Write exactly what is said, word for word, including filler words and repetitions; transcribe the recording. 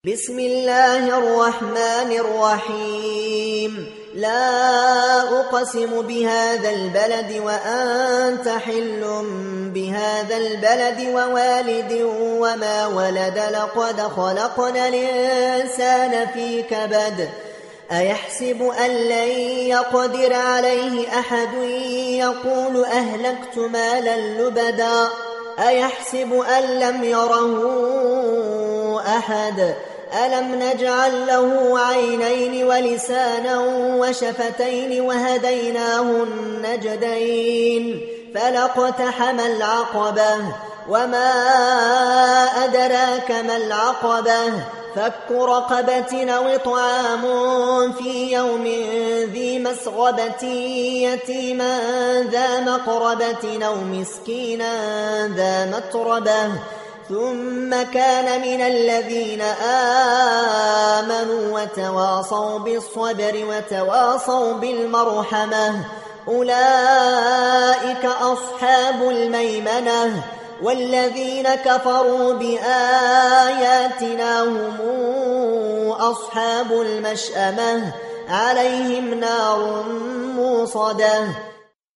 بسم الله الرحمن الرحيم لا أقسم بهذا البلد وأنت حل بهذا البلد ووالد وما ولد لقد خلقنا الإنسان في كبد أيحسب أن لن يقدر عليه أحد يقول أهلكت مالا لبدا أيحسب أن لم يره أحد ألم نجعل له عينين ولسانا وشفتين وهديناه النجدين فلاقتحم العقبة وما أدراك ما العقبة فك رقبة أو إطعام في يوم ذي مسغبة يتيما ذا مقربة أو مسكينا ذا متربة ثم كان من الذين آمنوا وتواصوا بالصبر وتواصوا بالمرحمة أولئك أصحاب الميمنة والذين كفروا بآياتنا هم أصحاب المشأمة عليهم نار موصدة